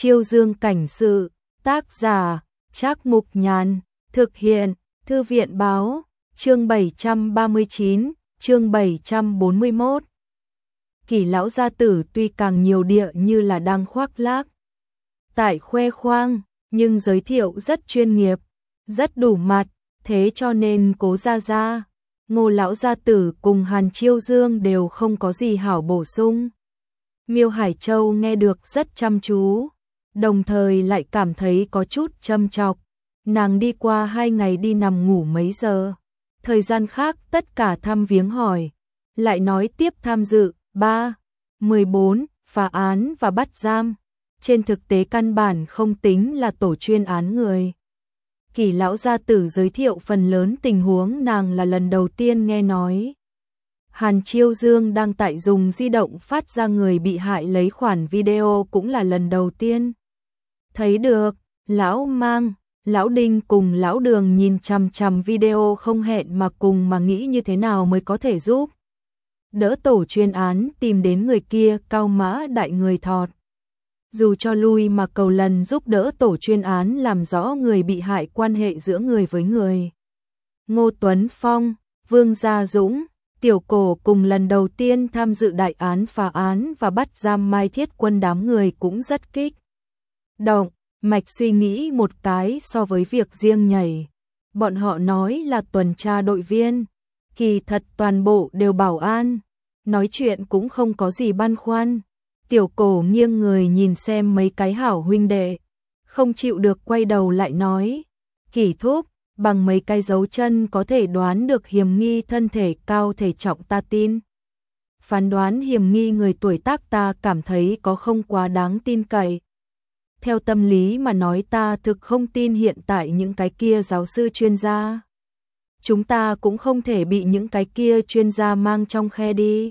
Chiêu Dương cảnh sự, tác giả, Trác Mục Nhàn, thực hiện, Thư viện báo, chương 739, chương 741. Kỳ lão gia tử tuy càng nhiều địa như là đang khoác lác tại khoe khoang, nhưng giới thiệu rất chuyên nghiệp, rất đủ mặt, thế cho nên Cố gia gia, Ngô lão gia tử cùng Hàn Chiêu Dương đều không có gì hảo bổ sung. Miêu Hải Châu nghe được rất chăm chú, đồng thời lại cảm thấy có chút châm chọc. Nàng đi qua 2 ngày đi nằm ngủ mấy giờ, thời gian khác tất cả thăm viếng hỏi, lại nói tiếp tham dự 3, 14, phá án và bắt giam. Trên thực tế căn bản không tính là tổ chuyên án người. Kỳ lão gia tử giới thiệu phần lớn tình huống nàng là lần đầu tiên nghe nói. Hàn Chiêu Dương đang tại dùng di động phát ra người bị hại lấy khoản video cũng là lần đầu tiên. Thấy được, lão Mang, lão Đinh cùng lão Đường nhìn chằm chằm video không hẹn mà cùng mà nghĩ như thế nào mới có thể giúp đỡ tổ chuyên án tìm đến người kia cao mã đại người thọt. Dù cho lui mà cầu lần giúp đỡ tổ chuyên án làm rõ người bị hại quan hệ giữa người với người. Ngô Tuấn Phong, Vương Gia Dũng, Tiểu Cổ cùng lần đầu tiên tham dự đại án phá án và bắt giam Mai Thiết Quân đám người cũng rất kích động, mạch suy nghĩ một cái so với việc riêng nhảy. Bọn họ nói là tuần tra đội viên, kỳ thật toàn bộ đều bảo an, nói chuyện cũng không có gì băn khoăn. Tiểu Cổ nghiêng người nhìn xem mấy cái hảo huynh đệ, không chịu được quay đầu lại nói, Kỳ thúc, bằng mấy cái dấu chân có thể đoán được hiểm nghi thân thể cao thể trọng ta tin. Phán đoán hiểm nghi người tuổi tác ta cảm thấy có không quá đáng tin cậy. Theo tâm lý mà nói ta thực không tin hiện tại những cái kia giáo sư chuyên gia. Chúng ta cũng không thể bị những cái kia chuyên gia mang trong khe đi.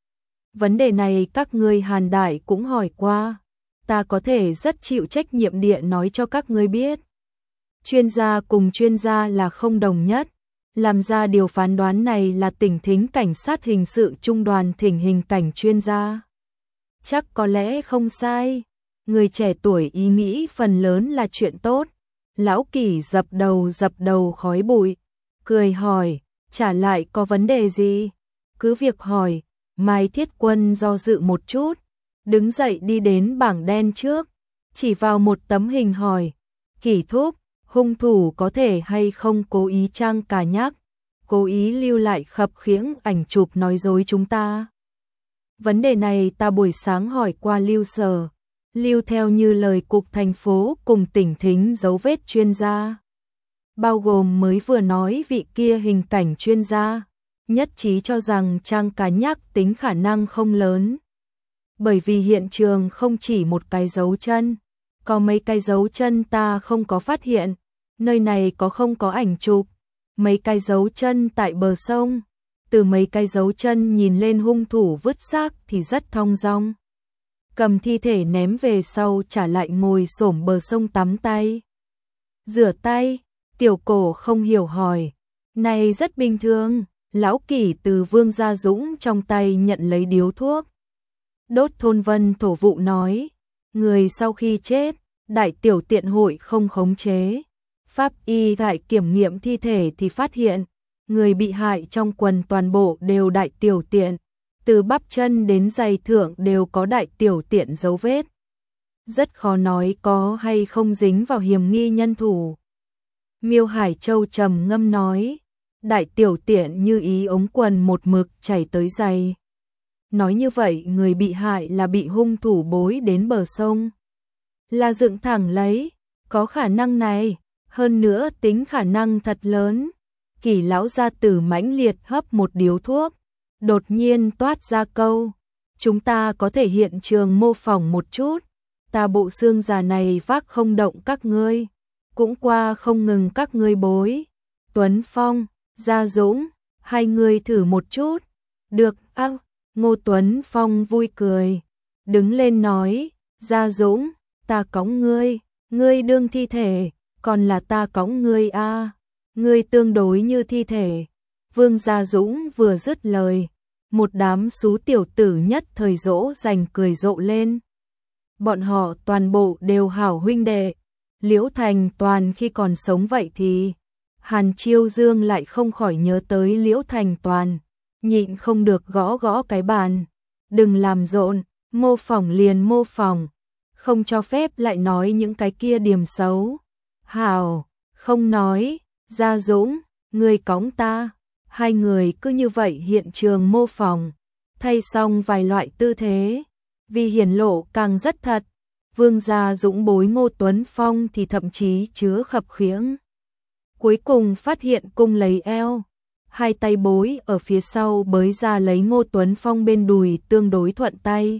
Vấn đề này các ngươi Hàn Đại cũng hỏi qua, ta có thể rất chịu trách nhiệm địa nói cho các ngươi biết. Chuyên gia cùng chuyên gia là không đồng nhất, làm ra điều phán đoán này là Tỉnh Thính Cảnh sát hình sự trung đoàn thỉnh hình cảnh chuyên gia. Chắc có lẽ không sai, người trẻ tuổi ý nghĩ phần lớn là chuyện tốt. Lão Kỳ dập đầu khói bụi, cười hỏi, trả lại có vấn đề gì? Cứ việc hỏi. Mai Thiết Quân do dự một chút, đứng dậy đi đến bảng đen trước, chỉ vào một tấm hình hỏi, Kỳ thúc, hung thủ có thể hay không cố ý trang cà nhắc, cố ý lưu lại khập khiễng ảnh chụp nói dối chúng ta. Vấn đề này ta buổi sáng hỏi qua Lưu Sở, Lưu theo như lời cục thành phố cùng Tỉnh Thính dấu vết chuyên gia, bao gồm mới vừa nói vị kia hình cảnh chuyên gia. Nhất trí cho rằng trang cá nhắc tính khả năng không lớn. Bởi vì hiện trường không chỉ một cái dấu chân, có mấy cái dấu chân ta không có phát hiện, nơi này không có ảnh chụp, mấy cái dấu chân tại bờ sông, từ mấy cái dấu chân nhìn lên hung thủ vứt xác thì rất thong dong. Cầm thi thể ném về sau trả lại ngồi xổm bờ sông tắm tay. Rửa tay, Tiểu Cổ không hiểu hỏi, này rất bình thường. Lão Kỳ từ Vương Gia Dũng trong tay nhận lấy điếu thuốc. Đốt thôn vân thổ vụ nói, người sau khi chết, đại tiểu tiện hội không khống chế. Pháp y tại kiểm nghiệm thi thể thì phát hiện, người bị hại trong quần toàn bộ đều đại tiểu tiện, từ bắp chân đến giày thượng đều có đại tiểu tiện dấu vết. Rất khó nói có hay không dính vào hiểm nghi nhân thủ. Miêu Hải Châu trầm ngâm nói, đại tiểu tiện như ý ống quần một mực chảy tới giày. Nói như vậy người bị hại là bị hung thủ bối đến bờ sông. Là dựng thẳng lấy, có khả năng này, hơn nữa tính khả năng thật lớn. Kỳ lão gia tử mãnh liệt hấp một điếu thuốc, đột nhiên toát ra câu, chúng ta có thể hiện trường mô phỏng một chút, ta bộ xương già này vác không động các ngươi, cũng qua không ngừng các ngươi bối. Tuấn Phong, Gia Dũng, hai người thử một chút. Được, Ngô Tuấn Phong vui cười, đứng lên nói, Gia Dũng, ta cõng ngươi đương thi thể, còn là ta cõng ngươi a, ngươi tương đối như thi thể. Vương Gia Dũng vừa dứt lời, một đám xú tiểu tử nhất thời dỗ dành cười rộ lên. bọn họ toàn bộ đều hảo huynh đệ. Liễu Thành Toàn khi còn sống vậy thì Hàn Chiêu Dương lại không khỏi nhớ tới Liễu Thành Toàn, nhịn không được gõ gõ cái bàn. Đừng làm rộn, mô phỏng liền mô phỏng, không cho phép lại nói những cái kia điểm xấu. Hảo, không nói, Gia Dũng, ngươi cõng ta. Hai người cứ như vậy hiện trường mô phỏng, thay xong vài loại tư thế, vì hiển lộ càng rất thật. Vương Gia Dũng bối Ngô Tuấn Phong thì thậm chí chứa khập khiễng. Cuối cùng phát hiện cung lấy eo, hai tay bối ở phía sau bới ra lấy Ngô Tuấn Phong bên đùi tương đối thuận tay.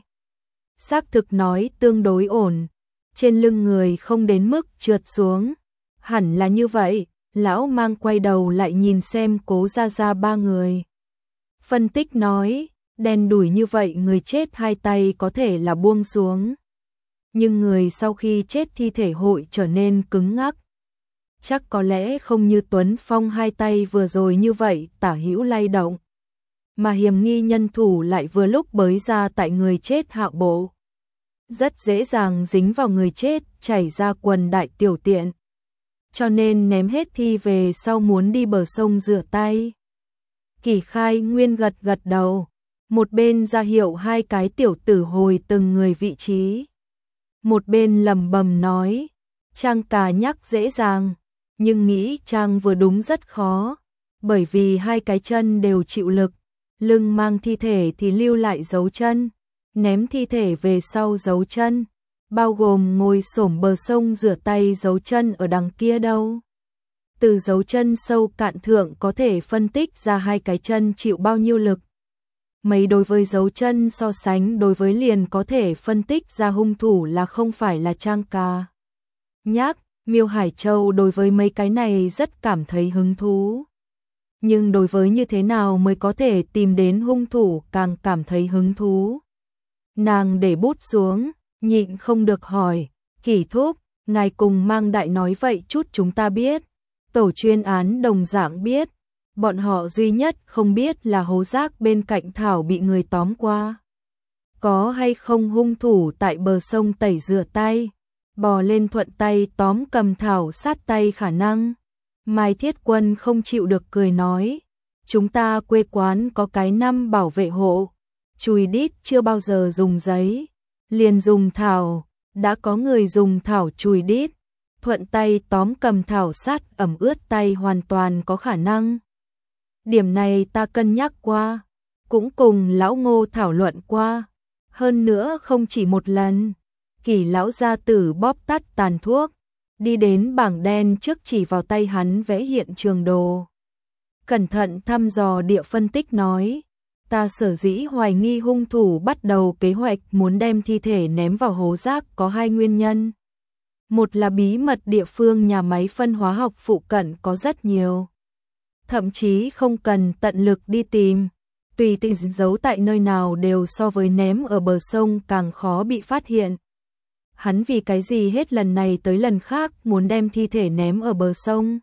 Xác thực nói tương đối ổn, trên lưng người không đến mức trượt xuống. Hẳn là như vậy, lão mang quay đầu lại nhìn xem Cố Gia Gia ba người. Phân tích nói, đen đủi như vậy người chết hai tay có thể là buông xuống. Nhưng người sau khi chết thi thể hội trở nên cứng ngắc. Chắc có lẽ không như Tuấn Phong hai tay vừa rồi như vậy tả hữu lay động. Mà hiểm nghi nhân thủ lại vừa lúc bới ra tại người chết hạ bộ. Rất dễ dàng dính vào người chết, chảy ra quần đại tiểu tiện. Cho nên ném hết thi về sau muốn đi bờ sông rửa tay. Kỷ Khai Nguyên gật gật đầu, một bên ra hiệu hai cái tiểu tử hồi từng người vị trí. Một bên lẩm bẩm nói, Trang ca nhắc dễ dàng, nhưng nghĩ Trang vừa đúng rất khó, bởi vì hai cái chân đều chịu lực, lưng mang thi thể thì lưu lại dấu chân, ném thi thể về sau dấu chân, bao gồm ngồi xổm bờ sông rửa tay dấu chân ở đằng kia đâu. Từ dấu chân sâu cạn thượng có thể phân tích ra hai cái chân chịu bao nhiêu lực. Mấy đối với dấu chân so sánh đối với liền có thể phân tích ra hung thủ là không phải là Trang ca. Nhắc, Miêu Hải Châu đối với mấy cái này rất cảm thấy hứng thú. Nhưng đối với như thế nào mới có thể tìm đến hung thủ càng cảm thấy hứng thú. Nàng để bút xuống, nhịn không được hỏi, Kỷ thúc, ngài cùng Mang Đại nói vậy chút chúng ta biết. Tổ chuyên án đồng dạng biết. Bọn họ duy nhất không biết là hố rác bên cạnh Thảo bị người tóm qua. Có hay không hung thủ tại bờ sông tẩy rửa tay, bò lên thuận tay tóm cầm Thảo sát tay khả năng. Mai Thiết Quân không chịu được cười nói, chúng ta quê quán có cái năm bảo vệ hộ, chùi đít chưa bao giờ dùng giấy, liền dùng Thảo, đã có người dùng Thảo chùi đít, thuận tay tóm cầm Thảo sát ẩm ướt tay hoàn toàn có khả năng. Điểm này ta cân nhắc qua, cũng cùng lão Ngô thảo luận qua, hơn nữa không chỉ một lần. Kỷ lão gia tử bóp tắt tàn thuốc, đi đến bảng đen trước chỉ vào tay hắn vẽ hiện trường đồ. Cẩn thận thăm dò địa phân tích nói, ta sở dĩ hoài nghi hung thủ bắt đầu kế hoạch muốn đem thi thể ném vào hố rác có hai nguyên nhân. Một là bí mật địa phương nhà máy phân hóa học phụ cận có rất nhiều. Thậm chí không cần tận lực đi tìm, tùy tiện giấu tại nơi nào đều so với ném ở bờ sông càng khó bị phát hiện. Hắn vì cái gì hết lần này tới lần khác muốn đem thi thể ném ở bờ sông?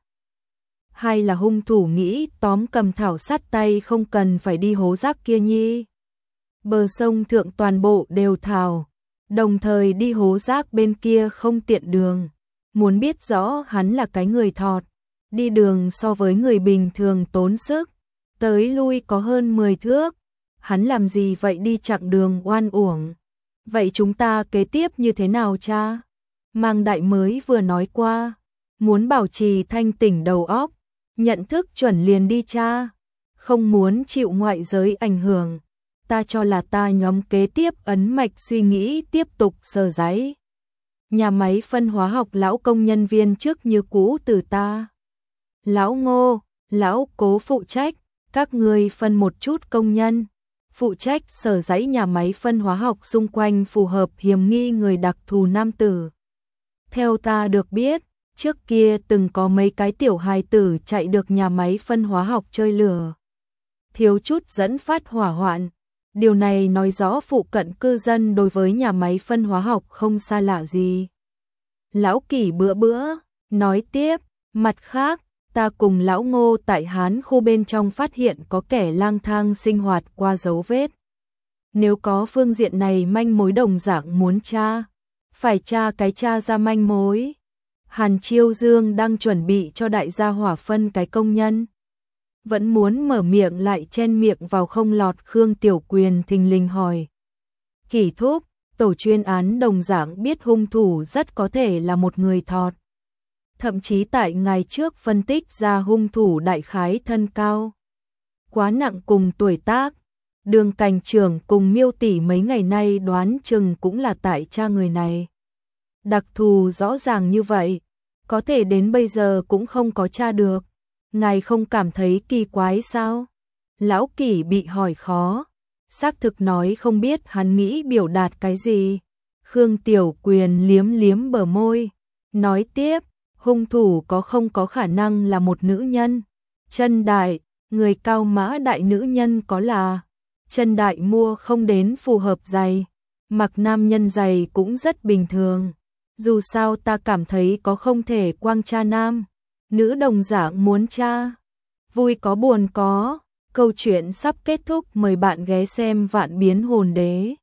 Hay là hung thủ nghĩ tóm cầm Thảo sát tay không cần phải đi hố rác kia nhi? Bờ sông thượng toàn bộ đều Thảo, đồng thời đi hố rác bên kia không tiện đường. Muốn biết rõ hắn là cái người thọt, đi đường so với người bình thường tốn sức, tới lui có hơn 10 thước. Hắn làm gì vậy đi chặng đường oan uổng? Vậy chúng ta kế tiếp như thế nào cha? Mang Đại mới vừa nói qua, muốn bảo trì thanh tỉnh đầu óc, nhận thức chuẩn liền đi cha, không muốn chịu ngoại giới ảnh hưởng. Ta cho là ta nhóm kế tiếp ấn mạch suy nghĩ tiếp tục sờ giấy. Nhà máy phân hóa học lão công nhân viên trước như cũ từ ta. Lão Ngô, lão Cố phụ trách, các ngươi phân một chút công nhân, phụ trách sở giấy nhà máy phân hóa học xung quanh phù hợp hiểm nghi người đặc thù nam tử. Theo ta được biết, trước kia từng có mấy cái tiểu hài tử chạy được nhà máy phân hóa học chơi lửa, thiếu chút dẫn phát hỏa hoạn. Điều này nói rõ phụ cận cư dân đối với nhà máy phân hóa học không xa lạ gì. Lão Kỷ bữa bữa, nói tiếp, mặt khác, ta cùng lão Ngô tại Hán khu bên trong phát hiện có kẻ lang thang sinh hoạt qua dấu vết. Nếu có phương diện này manh mối đồng dạng muốn tra, Phải tra ra manh mối. Hàn Chiêu Dương đang chuẩn bị cho đại gia hỏa phân cái công nhân. Vẫn muốn mở miệng lại chen miệng vào không lọt. Khương Tiểu Quyền thình lình hỏi. Kỷ thúc, tổ chuyên án đồng dạng biết hung thủ rất có thể là một người thọt. Thậm chí tại ngày trước phân tích ra hung thủ đại khái thân cao quá nặng cùng tuổi tác. Đường Cảnh trưởng cùng Miêu tỷ mấy ngày nay đoán chừng cũng là tại cha người này. Đặc thù rõ ràng như vậy, có thể đến bây giờ cũng không có tra được. Ngài không cảm thấy kỳ quái sao? Lão Kỷ bị hỏi khó, xác thực nói không biết hắn nghĩ biểu đạt cái gì. Khương Tiểu Quyền liếm liếm bờ môi, nói tiếp, hung thủ không có khả năng là một nữ nhân. Chân đại, người cao mã đại nữ nhân có là chân đại mua không đến phù hợp giày, mặc nam nhân giày cũng rất bình thường. Dù sao ta cảm thấy có không thể quang cha nam, nữ đồng dạng muốn cha. Vui có buồn có, câu chuyện sắp kết thúc, mời bạn ghé xem Vạn Biến Hồn Đế.